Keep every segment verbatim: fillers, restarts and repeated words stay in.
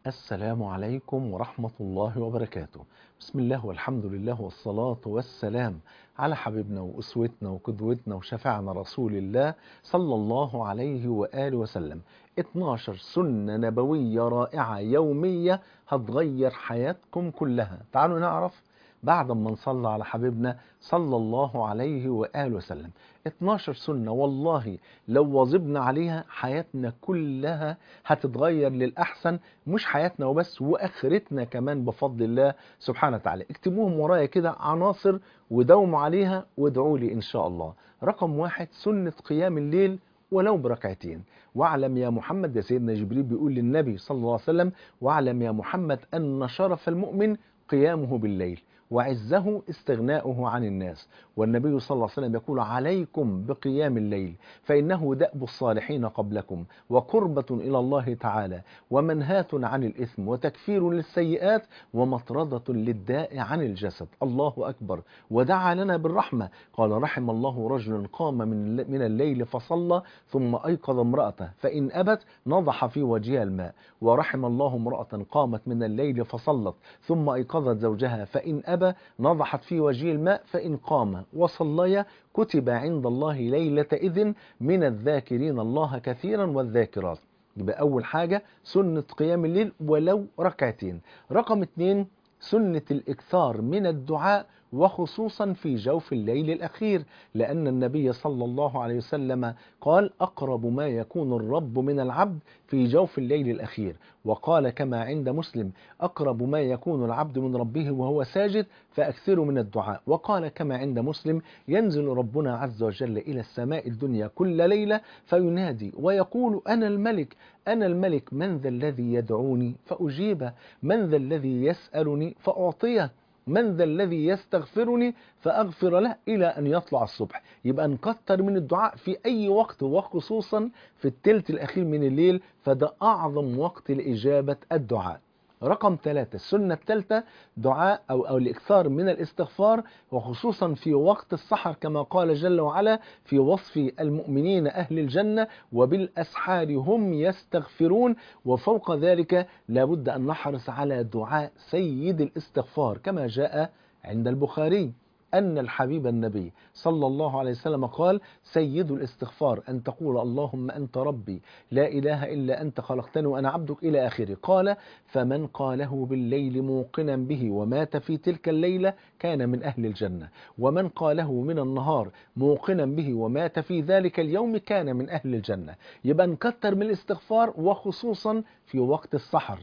السلام عليكم ورحمة الله وبركاته. بسم الله والحمد لله والصلاة والسلام على حبيبنا وأسوتنا وقدوتنا وشفعنا رسول الله صلى الله عليه وآله وسلم. اتناشر سنة نبوية رائعة يومية هتغير حياتكم كلها. تعالوا نعرف بعد ما نصلى على حبيبنا صلى الله عليه وآله وسلم. اتناشر سنة والله لو واظبنا عليها حياتنا كلها هتتغير للأحسن، مش حياتنا وبس وآخرتنا كمان بفضل الله سبحانه وتعالى. اكتبوهم ورايا كده عناصر وداوموا عليها وادعوا لي إن شاء الله. رقم واحد سنة قيام الليل ولو بركعتين. واعلم يا محمد، يا سيدنا جبريل بيقول للنبي صلى الله عليه وسلم: واعلم يا محمد أن شرف المؤمن قيامه بالليل وعزه استغناؤه عن الناس. والنبي صلى الله عليه وسلم يقول: عليكم بقيام الليل فإنه دأب الصالحين قبلكم وقربة إلى الله تعالى ومنهاة عن الإثم وتكفير للسيئات ومطردة للداء عن الجسد. الله أكبر. ودعا لنا بالرحمة، قال: رحم الله رجلا قام من من الليل فصلى ثم أيقظ امرأته فإن أبت نضح في وجهها الماء. ورحم الله امرأة قامت من الليل فصلت ثم أيقظت زوجها فإن أبى نضحت في وجه الماء فإن قام وصليا كتب عند الله ليلة إذن من الذاكرين الله كثيرا والذاكرات. يبقى أول حاجة سنة قيام الليل ولو ركعتين. رقم اتنين سنة الإكثار من الدعاء وخصوصا في جوف الليل الأخير، لأن النبي صلى الله عليه وسلم قال: أقرب ما يكون الرب من العبد في جوف الليل الأخير. وقال كما عند مسلم: أقرب ما يكون العبد من ربه وهو ساجد فأكثر من الدعاء. وقال كما عند مسلم: ينزل ربنا عز وجل إلى السماء الدنيا كل ليلة فينادي ويقول: أنا الملك أنا الملك من ذا الذي يدعوني فأجيبه، من ذا الذي يسألني فأعطيه، من ذا الذي يستغفرني فأغفر له، إلى أن يطلع الصبح. يبقى نكتر من الدعاء في أي وقت وخصوصا في الثلث الأخير من الليل، فده أعظم وقت لإجابة الدعاء. رقم ثلاثة السنة الثالثة دعاء أو, أو الإكثار من الاستغفار وخصوصا في وقت السحر، كما قال جل وعلا في وصف المؤمنين أهل الجنة: وبالأسحار هم يستغفرون. وفوق ذلك لابد أن نحرص على دعاء سيد الاستغفار، كما جاء عند البخاري أن الحبيب النبي صلى الله عليه وسلم قال: سيد الاستغفار أن تقول اللهم أنت ربي لا إله إلا أنت خلقتني وأنا عبدك إلى آخره. قال: فمن قاله بالليل موقنا به ومات في تلك الليلة كان من أهل الجنة، ومن قاله من النهار موقنا به ومات في ذلك اليوم كان من أهل الجنة. يبقى نكتر من الاستغفار وخصوصا في وقت السحر،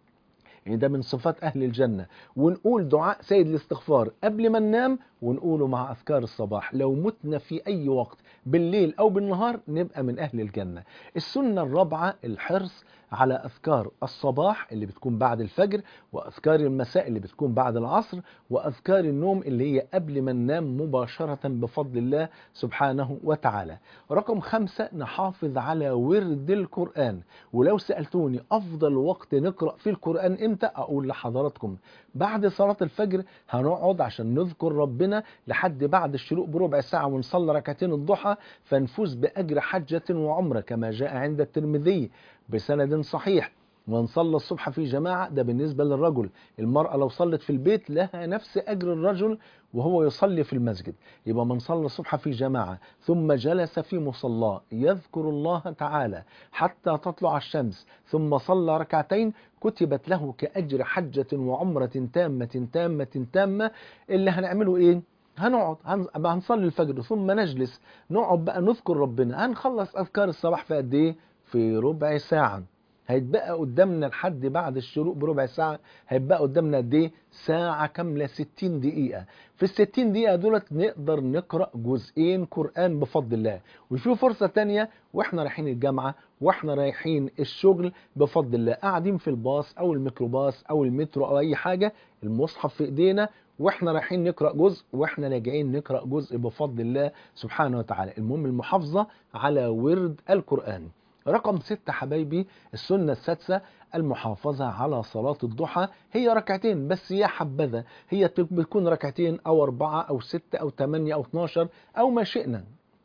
يعني ده من صفات أهل الجنة. ونقول دعاء سيد الاستغفار قبل ما ننام ونقوله مع أذكار الصباح. لو متنا في أي وقت بالليل أو بالنهار نبقى من أهل الجنة. السنة الرابعة الحرص على أذكار الصباح اللي بتكون بعد الفجر، وأذكار المساء اللي بتكون بعد العصر، وأذكار النوم اللي هي قبل ما ننام مباشرة بفضل الله سبحانه وتعالى. رقم خمسة نحافظ على ورد القرآن. ولو سألتوني أفضل وقت نقرأ في القرآن إمتى، أقول لحضراتكم بعد صلاة الفجر. هنقعد عشان نذكر ربنا لحد بعد الشروق بربع ساعة ونصلي ركعتين الضحى فنفوز بأجر حجة وعمرة كما جاء عند الترمذي بسند صحيح. ونصلي الصبح في جماعة، ده بالنسبة للرجل. المرأة لو صلت في البيت لها نفس أجر الرجل وهو يصلي في المسجد. يبقى من صلى الصبح في جماعة ثم جلس في مصلاه يذكر الله تعالى حتى تطلع الشمس ثم صلى ركعتين كتبت له كأجر حجة وعمرة تامة تامة تامة. اللي هنعمله إيه؟ هنقعد هنصلي الفجر ثم نجلس نقعد بقى نذكر ربنا. هنخلص أذكار الصباح في قد إيه؟ في ربع ساعة. هيتبقى قدامنا لحد بعد الشروق بربع ساعة، هيتبقى قدامنا قد ايه؟ ساعة كاملة، ستين دقيقة. في الستين دقيقة دولت نقدر نقرأ جزئين قرآن بفضل الله. وفي فرصة تانية واحنا رايحين الجامعة واحنا رايحين الشغل بفضل الله، قاعدين في الباص او الميكروباص او المترو او اي حاجة، المصحف في ايدينا واحنا رايحين نقرأ جزء واحنا راجعين نقرأ جزء بفضل الله سبحانه وتعالى. المهم المحافظة على ورد القرآن. رقم ستة حبايبي السنة السادسة المحافظة على صلاة الضحى. هي ركعتين بس يا حبذا، هي بتكون ركعتين أو أربعة أو ستة أو ثمانية أو اثناشر أو ما شئنا.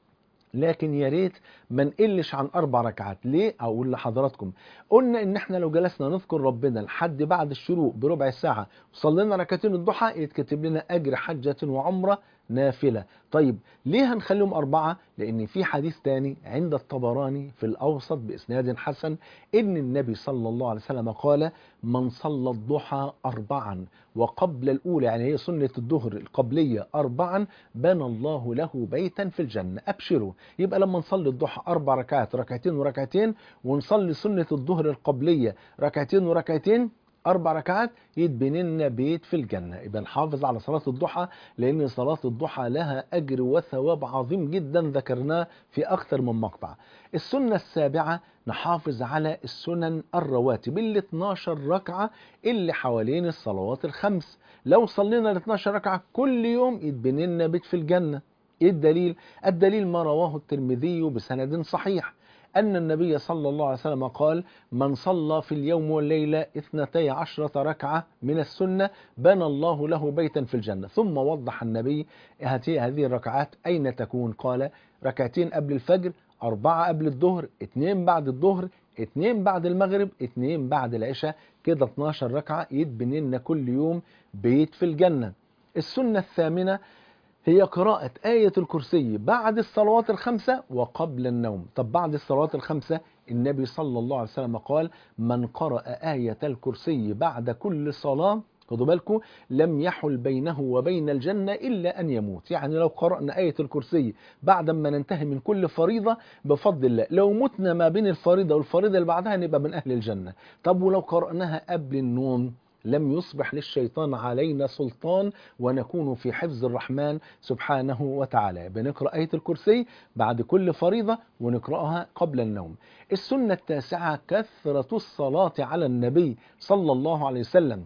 لكن يا ريت ما نقلش عن اربع ركعات. ليه؟ اقول لحضراتكم، قلنا ان احنا لو جلسنا نذكر ربنا لحد بعد الشروق بربع ساعه وصلينا ركعتين الضحى يتكتب لنا اجر حجه وعمره نافله. طيب ليه هنخليهم اربعه؟ لان في حديث تاني عند الطبراني في الاوسط باسناد حسن ان النبي صلى الله عليه وسلم قال: من صلى الضحى اربعا وقبل الاولى، يعني هي سنه الظهر القبليه، اربعا بنى الله له بيتا في الجنه. ابشروا. يبقى لما نصلي الضحى اربع ركعات، ركعتين وركعتين، ونصلي سنه الظهر القبليه ركعتين وركعتين، اربع ركعات، يتبني لنا بيت في الجنه. يبقى نحافظ على صلاه الضحى، لان صلاه الضحى لها اجر وثواب عظيم جدا ذكرناه في اكثر من مقطع. السنه السابعه نحافظ على السنن الرواتب ال اتناشر ركعه اللي حوالين الصلوات الخمس. لو صلينا ال اتناشر ركعه كل يوم يتبني لنا بيت في الجنه. ايه الدليل؟ الدليل ما رواه الترمذي بسند صحيح أن النبي صلى الله عليه وسلم قال: من صلى في اليوم والليلة اثنتي عشرة ركعة من السنة بنى الله له بيتا في الجنة. ثم وضح النبي هذه هذه الركعات أين تكون. قال: ركعتين قبل الفجر، أربعة قبل الظهر، اثنين بعد الظهر، اثنين بعد المغرب، اثنين بعد العشاء، كده اتناشر ركعة يتبني لنا كل يوم بيت في الجنة. السنة الثامنة هي قراءة آية الكرسي بعد الصلوات الخمسة وقبل النوم. طب بعد الصلوات الخمسة النبي صلى الله عليه وسلم قال: من قرأ آية الكرسي بعد كل صلاة، خدوا بالكم، لم يحل بينه وبين الجنة إلا أن يموت. يعني لو قرأنا آية الكرسي بعد ما ننتهي من كل فريضة بفضل الله، لو متنا ما بين الفريضة والفريضة اللي بعدها نبقى من أهل الجنة. طب ولو قرأناها قبل النوم لم يصبح للشيطان علينا سلطان، ونكون في حفظ الرحمن سبحانه وتعالى. بنقرأ آية الكرسي بعد كل فريضة ونقرأها قبل النوم. السنة التاسعة كثرة الصلاة على النبي صلى الله عليه وسلم.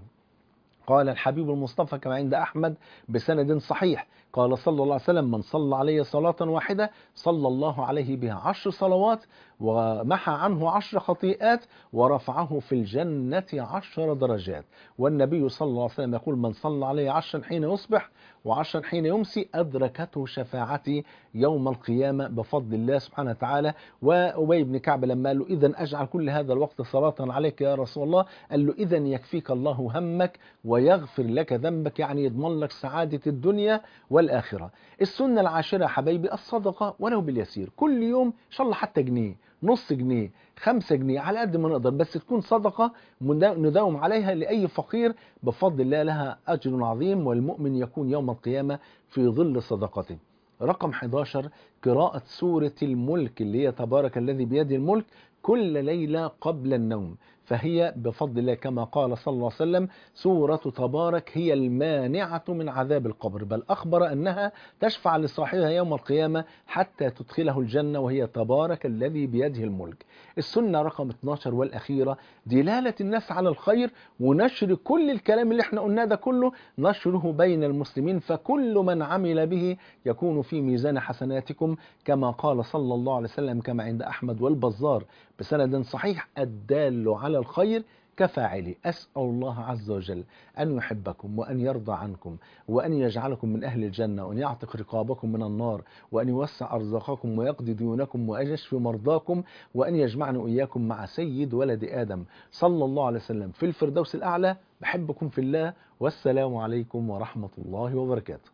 قال الحبيب المصطفى كما عند أحمد بسند صحيح، قال صلى الله عليه وسلم: من صلى علي صلاة واحدة صلى الله عليه بها عشر صلوات ومحى عنه عشر خطيئات ورفعه في الجنة عشر درجات. والنبي صلى الله عليه وسلم يقول: من صلى علي عشرا حين يصبح وعشرا حين يمسي أدركته شفاعتي يوم القيامة بفضل الله سبحانه وتعالى. وأبي بن كعب لما قال له: إذن أجعل كل هذا الوقت صلاة عليك يا رسول الله؟ قال له: إذن يكفيك الله همك ويغفر لك ذنبك، يعني يضمن لك سعادة الدنيا والآخرة. السنة العاشرة يا حبايبي الصدقة ولو باليسير، كل يوم إن شاء الله حتى جنيه، نص جنيه، خمسة جنيه، على قد ما نقدر، بس تكون صدقة نداوم عليها لأي فقير، بفضل الله لها أجر عظيم، والمؤمن يكون يوم القيامة في ظل صدقته. رقم حداشر قراءة سورة الملك اللي هي تبارك الذي بيده الملك كل ليلة قبل النوم. فهي بفضل الله كما قال صلى الله عليه وسلم: سورة تبارك هي المانعة من عذاب القبر، بل أخبر أنها تشفع لصاحبها يوم القيامة حتى تدخله الجنة، وهي تبارك الذي بيده الملك. السنة رقم اتناشر والأخيرة دلالة الناس على الخير ونشر كل الكلام اللي احنا قلناه ده كله، نشره بين المسلمين، فكل من عمل به يكون في ميزان حسناتكم، كما قال صلى الله عليه وسلم كما عند أحمد والبزار بسند صحيح: الدال على الخير كفاعله. أسأل الله عز وجل أن يحبكم وأن يرضى عنكم وأن يجعلكم من أهل الجنة وأن يعتق رقابكم من النار وأن يوسع أرزاقكم ويقضي ديونكم وأن يشفي مرضاكم وأن يجمعنا وإياكم مع سيد ولد آدم صلى الله عليه وسلم في الفردوس الأعلى. بحبكم في الله، والسلام عليكم ورحمة الله وبركاته.